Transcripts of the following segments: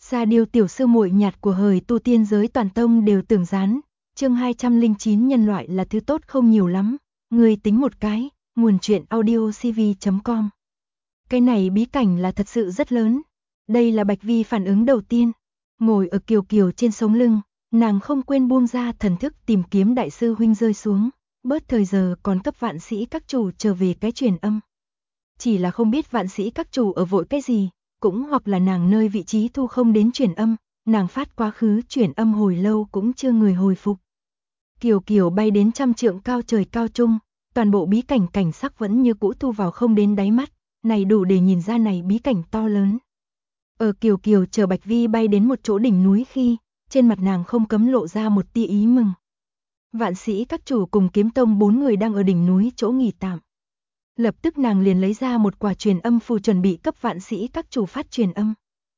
Sa Điêu tiểu sư muội nhạt của hời tu tiên giới toàn tông đều tưởng gián. Chương 209 nhân loại là thứ tốt không nhiều lắm. Người tính một cái, nguồn truyện audiocv.com. Cái này bí cảnh là thật sự rất lớn. Đây là Bạch Vi phản ứng đầu tiên. Ngồi ở kiều kiều trên sống lưng, nàng không quên buông ra thần thức tìm kiếm đại sư huynh rơi xuống. Bớt thời giờ còn cấp vạn sĩ các chủ trở về cái truyền âm. Chỉ là không biết vạn sĩ các chủ ở vội cái gì, cũng hoặc là nàng nơi vị trí thu không đến truyền âm, nàng phát quá khứ truyền âm hồi lâu cũng chưa người hồi phục. Kiều kiều bay đến trăm trượng cao trời cao trung, toàn bộ bí cảnh cảnh sắc vẫn như cũ thu vào không đến đáy mắt, này đủ để nhìn ra này bí cảnh to lớn. Ở kiều kiều chờ Bạch Vi bay đến một chỗ đỉnh núi khi, trên mặt nàng không cấm lộ ra một tia ý mừng. Vạn sĩ các chủ cùng kiếm tông 4 người đang ở đỉnh núi chỗ nghỉ tạm. Lập tức nàng liền lấy ra một quả truyền âm phù chuẩn bị cấp vạn sĩ các chủ phát truyền âm.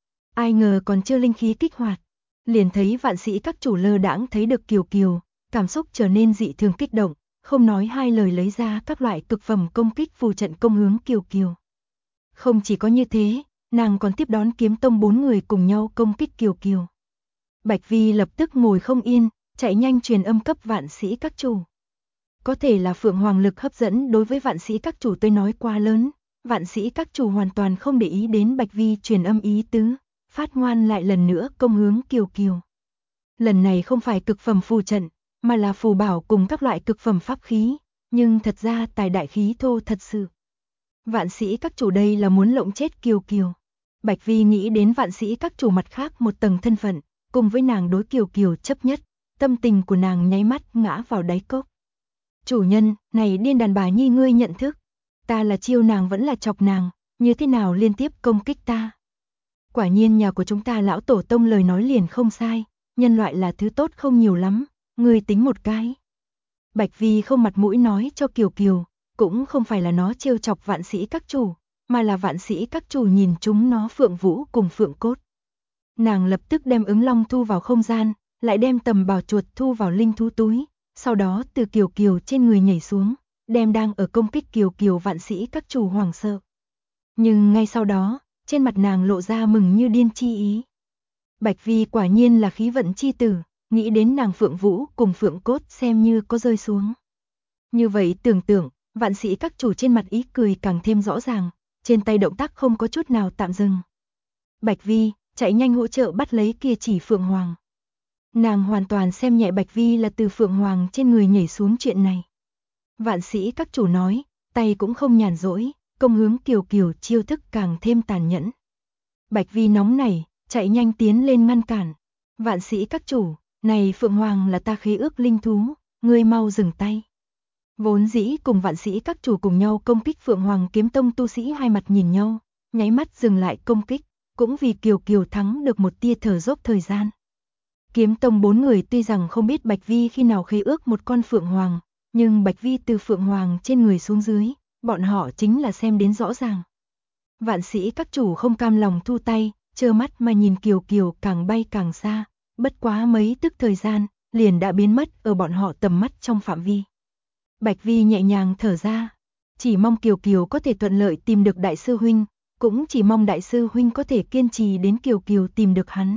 Ai ngờ còn chưa linh khí kích hoạt, liền thấy vạn sĩ các chủ lơ đãng thấy được kiều kiều, cảm xúc trở nên dị thường kích động, không nói hai lời lấy ra các loại cực phẩm công kích phù trận công hướng kiều kiều. Không chỉ có như thế, nàng còn tiếp đón kiếm tông 4 người cùng nhau công kích kiều kiều. Bạch Vi lập tức ngồi không yên, chạy nhanh truyền âm cấp vạn sĩ các chủ. Có thể là phượng hoàng lực hấp dẫn đối với vạn sĩ các chủ tôi nói quá lớn, vạn sĩ các chủ hoàn toàn không để ý đến Bạch Vi truyền âm ý tứ, phát ngoan lại lần nữa công hướng kiều kiều. Lần này không phải cực phẩm phù trận, mà là phù bảo cùng các loại cực phẩm pháp khí, nhưng thật ra tài đại khí thô thật sự. Vạn sĩ các chủ đây là muốn lộng chết kiều kiều. Bạch Vi nghĩ đến vạn sĩ các chủ mặt khác một tầng thân phận, cùng với nàng đối kiều kiều chấp nhất, tâm tình của nàng nháy mắt ngã vào đáy cốc. Chủ nhân, này điên đàn bà nhi ngươi nhận thức, ta là chiêu nàng vẫn là chọc nàng, như thế nào liên tiếp công kích ta. Quả nhiên nhà của chúng ta lão tổ tông lời nói liền không sai, nhân loại là thứ tốt không nhiều lắm, ngươi tính một cái. Bạch Vi không mặt mũi nói cho kiều kiều, cũng không phải là nó trêu chọc vạn sĩ các chủ, mà là vạn sĩ các chủ nhìn chúng nó phượng vũ cùng phượng cốt. Nàng lập tức đem ứng long thu vào không gian, lại đem tầm bào chuột thu vào linh thú túi. Sau đó từ kiều kiều trên người nhảy xuống, đem đang ở công kích kiều kiều vạn sĩ các chủ hoảng sợ. Nhưng ngay sau đó, trên mặt nàng lộ ra mừng như điên chi ý. Bạch Vi quả nhiên là khí vận chi tử, nghĩ đến nàng phượng vũ cùng phượng cốt xem như có rơi xuống. Như vậy tưởng tượng, vạn sĩ các chủ trên mặt ý cười càng thêm rõ ràng, trên tay động tác không có chút nào tạm dừng. Bạch Vi, chạy nhanh hỗ trợ bắt lấy kia chỉ phượng hoàng. Nàng hoàn toàn xem nhẹ Bạch Vi là từ phượng hoàng trên người nhảy xuống chuyện này. Vạn sĩ các chủ nói, tay cũng không nhàn rỗi, công hướng kiều kiều chiêu thức càng thêm tàn nhẫn. Bạch Vi nóng nảy, chạy nhanh tiến lên ngăn cản. Vạn sĩ các chủ, này phượng hoàng là ta khế ước linh thú, ngươi mau dừng tay. Vốn dĩ cùng vạn sĩ các chủ cùng nhau công kích phượng hoàng kiếm tông tu sĩ hai mặt nhìn nhau, nháy mắt dừng lại công kích, cũng vì kiều kiều thắng được một tia thở dốc thời gian. Kiếm tông 4 người tuy rằng không biết Bạch Vi khi nào khế ước một con phượng hoàng, nhưng Bạch Vi từ phượng hoàng trên người xuống dưới, bọn họ chính là xem đến rõ ràng. Vạn sĩ các chủ không cam lòng thu tay, trơ mắt mà nhìn kiều kiều càng bay càng xa, bất quá mấy tức thời gian, liền đã biến mất ở bọn họ tầm mắt trong phạm vi. Bạch Vi nhẹ nhàng thở ra, chỉ mong kiều kiều có thể thuận lợi tìm được đại sư huynh, cũng chỉ mong đại sư huynh có thể kiên trì đến kiều kiều tìm được hắn.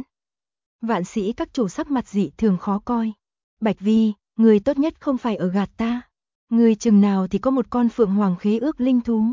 Vạn sĩ các chủ sắc mặt dị thường khó coi. Bạch Vi, người tốt nhất không phải ở gạt ta. Người chừng nào thì có một con phượng hoàng khế ước linh thú.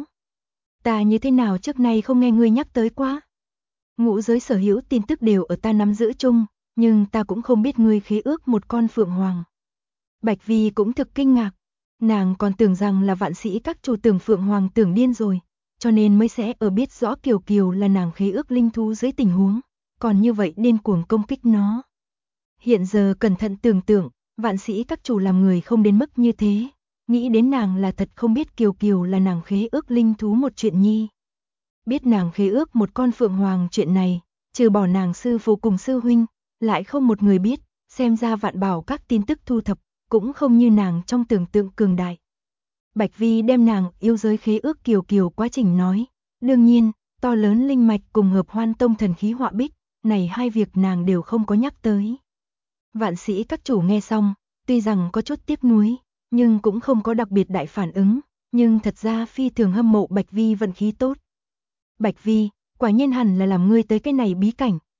Ta như thế nào trước nay không nghe ngươi nhắc tới quá. Ngũ giới sở hữu tin tức đều ở ta nắm giữ chung, nhưng ta cũng không biết ngươi khế ước một con phượng hoàng. Bạch Vi cũng thực kinh ngạc. Nàng còn tưởng rằng là vạn sĩ các chủ tưởng phượng hoàng tưởng điên rồi, cho nên mới sẽ ở biết rõ kiều kiều là nàng khế ước linh thú dưới tình huống. Còn như vậy điên cuồng công kích nó. Hiện giờ cẩn thận tưởng tượng, vạn sĩ các chủ làm người không đến mức như thế, nghĩ đến nàng là thật không biết kiều kiều là nàng khế ước linh thú một chuyện nhi. Biết nàng khế ước một con phượng hoàng chuyện này, trừ bỏ nàng sư phụ cùng sư huynh, lại không một người biết, xem ra vạn bảo các tin tức thu thập, cũng không như nàng trong tưởng tượng cường đại. Bạch Vi đem nàng yêu giới khế ước kiều kiều quá trình nói, đương nhiên, to lớn linh mạch cùng hợp hoan tông thần khí họa bích, này hai việc nàng đều không có nhắc tới. Vạn sĩ các chủ nghe xong, tuy rằng có chút tiếc nuối, nhưng cũng không có đặc biệt đại phản ứng, nhưng thật ra phi thường hâm mộ Bạch Vi vận khí tốt. Bạch Vi, quả nhiên hẳn là làm ngươi tới cái này bí cảnh,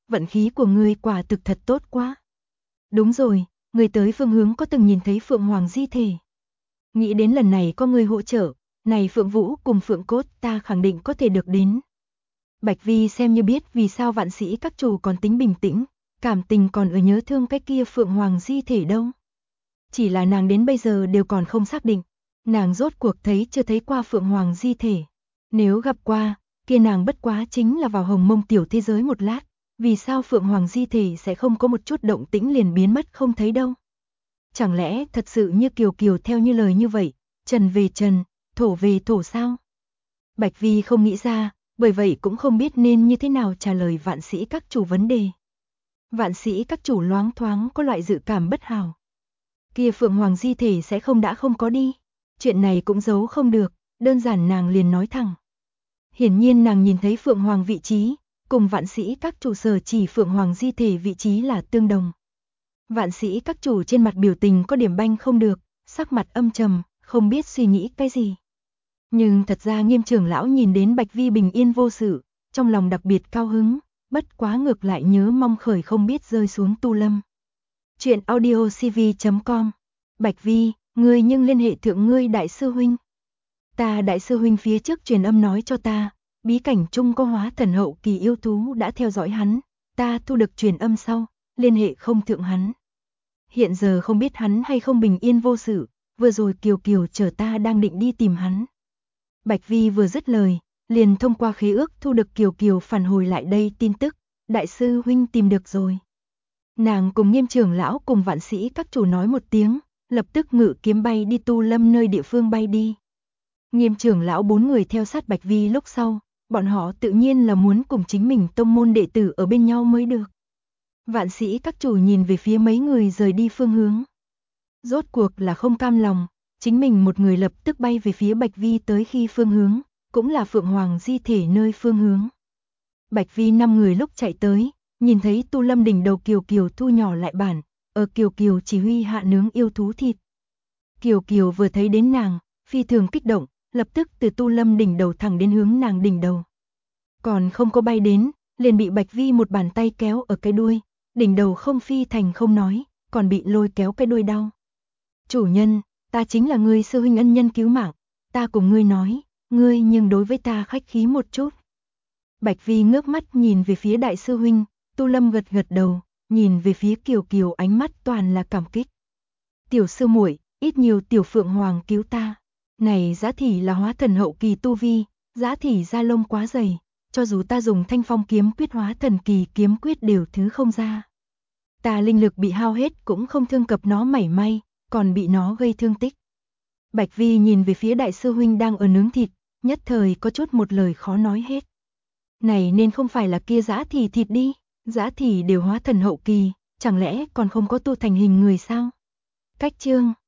vận khí của ngươi quả thực thật tốt quá. Đúng rồi, người tới phương hướng có từng nhìn thấy Phượng Hoàng di thể. Nghĩ đến lần này có người hỗ trợ, này Phượng Vũ cùng Phượng Cốt ta khẳng định có thể được đến. Bạch Vi xem như biết vì sao Vạn Sĩ các chủ còn tính bình tĩnh, cảm tình còn ở nhớ thương cái kia Phượng Hoàng di thể đâu. Chỉ là nàng đến bây giờ đều còn không xác định, nàng rốt cuộc thấy chưa thấy qua Phượng Hoàng di thể. Nếu gặp qua, kia nàng bất quá chính là vào Hồng Mông tiểu thế giới một lát, vì sao Phượng Hoàng di thể sẽ không có một chút động tĩnh liền biến mất không thấy đâu. Chẳng lẽ thật sự như Kiều Kiều theo như lời như vậy, trần về trần, thổ về thổ sao? Bạch Vi không nghĩ ra, bởi vậy cũng không biết nên như thế nào trả lời Vạn Sĩ các chủ vấn đề. Vạn Sĩ các chủ loáng thoáng có loại dự cảm bất hảo. Kia Phượng Hoàng di thể sẽ không đã không có đi. Chuyện này cũng giấu không được, đơn giản nàng liền nói thẳng. Hiển nhiên nàng nhìn thấy Phượng Hoàng vị trí, cùng Vạn Sĩ các chủ sở chỉ Phượng Hoàng di thể vị trí là tương đồng. Vạn Sĩ các chủ trên mặt biểu tình có điểm banh không được, sắc mặt âm trầm, không biết suy nghĩ cái gì. Nhưng thật ra Nghiêm trưởng lão nhìn đến Bạch Vi bình yên vô sự, trong lòng đặc biệt cao hứng, bất quá ngược lại nhớ mong khởi không biết rơi xuống tu lâm. Chuyện audiocv.com. Bạch Vi, ngươi nhưng liên hệ thượng ngươi đại sư huynh. Ta đại sư huynh phía trước truyền âm nói cho ta, bí cảnh trung có hóa thần hậu kỳ yêu thú đã theo dõi hắn, ta thu được truyền âm sau, liên hệ không thượng hắn. Hiện giờ không biết hắn hay không bình yên vô sự, vừa rồi Kiều Kiều chờ ta đang định đi tìm hắn. Bạch Vi vừa dứt lời, liền thông qua khế ước thu được Kiều Kiều phản hồi lại đây tin tức, đại sư huynh tìm được rồi. Nàng cùng Nghiêm trưởng lão cùng Vạn Sĩ các chủ nói một tiếng, lập tức ngự kiếm bay đi tu lâm nơi địa phương bay đi. Nghiêm trưởng lão 4 người theo sát Bạch Vi lúc sau, bọn họ tự nhiên là muốn cùng chính mình tông môn đệ tử ở bên nhau mới được. Vạn Sĩ các chủ nhìn về phía mấy người rời đi phương hướng. Rốt cuộc là không cam lòng, chính mình một người lập tức bay về phía Bạch Vi tới khi phương hướng, cũng là Phượng Hoàng di thể nơi phương hướng. Bạch Vi 5 người lúc chạy tới, nhìn thấy tu lâm đỉnh đầu Kiều Kiều thu nhỏ lại bản, ở Kiều Kiều chỉ huy hạ nướng yêu thú thịt. Kiều Kiều vừa thấy đến nàng, phi thường kích động, lập tức từ tu lâm đỉnh đầu thẳng đến hướng nàng đỉnh đầu. Còn không có bay đến, liền bị Bạch Vi một bàn tay kéo ở cái đuôi, đỉnh đầu không phi thành không nói, còn bị lôi kéo cái đuôi đau. Chủ nhân, ta chính là ngươi sư huynh ân nhân cứu mạng, ta cùng ngươi nói, ngươi nhưng đối với ta khách khí một chút. Bạch Vi ngước mắt nhìn về phía đại sư huynh, Tu Lâm gật gật đầu, nhìn về phía Kiều Kiều ánh mắt toàn là cảm kích. Tiểu sư muội, ít nhiều tiểu Phượng Hoàng cứu ta. Này Giá Thị là hóa thần hậu kỳ tu vi, Giá Thị da lông quá dày, cho dù ta dùng Thanh Phong kiếm quyết hóa thần kỳ kiếm quyết đều thứ không ra. Ta linh lực bị hao hết cũng không thương cập nó mảy may, còn bị nó gây thương tích. Bạch Vi nhìn về phía đại sư huynh đang ở nướng thịt, nhất thời có chút một lời khó nói hết. Này nên không phải là kia Giá Thị thịt đi, Giá Thị đều hóa thần hậu kỳ, chẳng lẽ còn không có tu thành hình người sao? Cách chương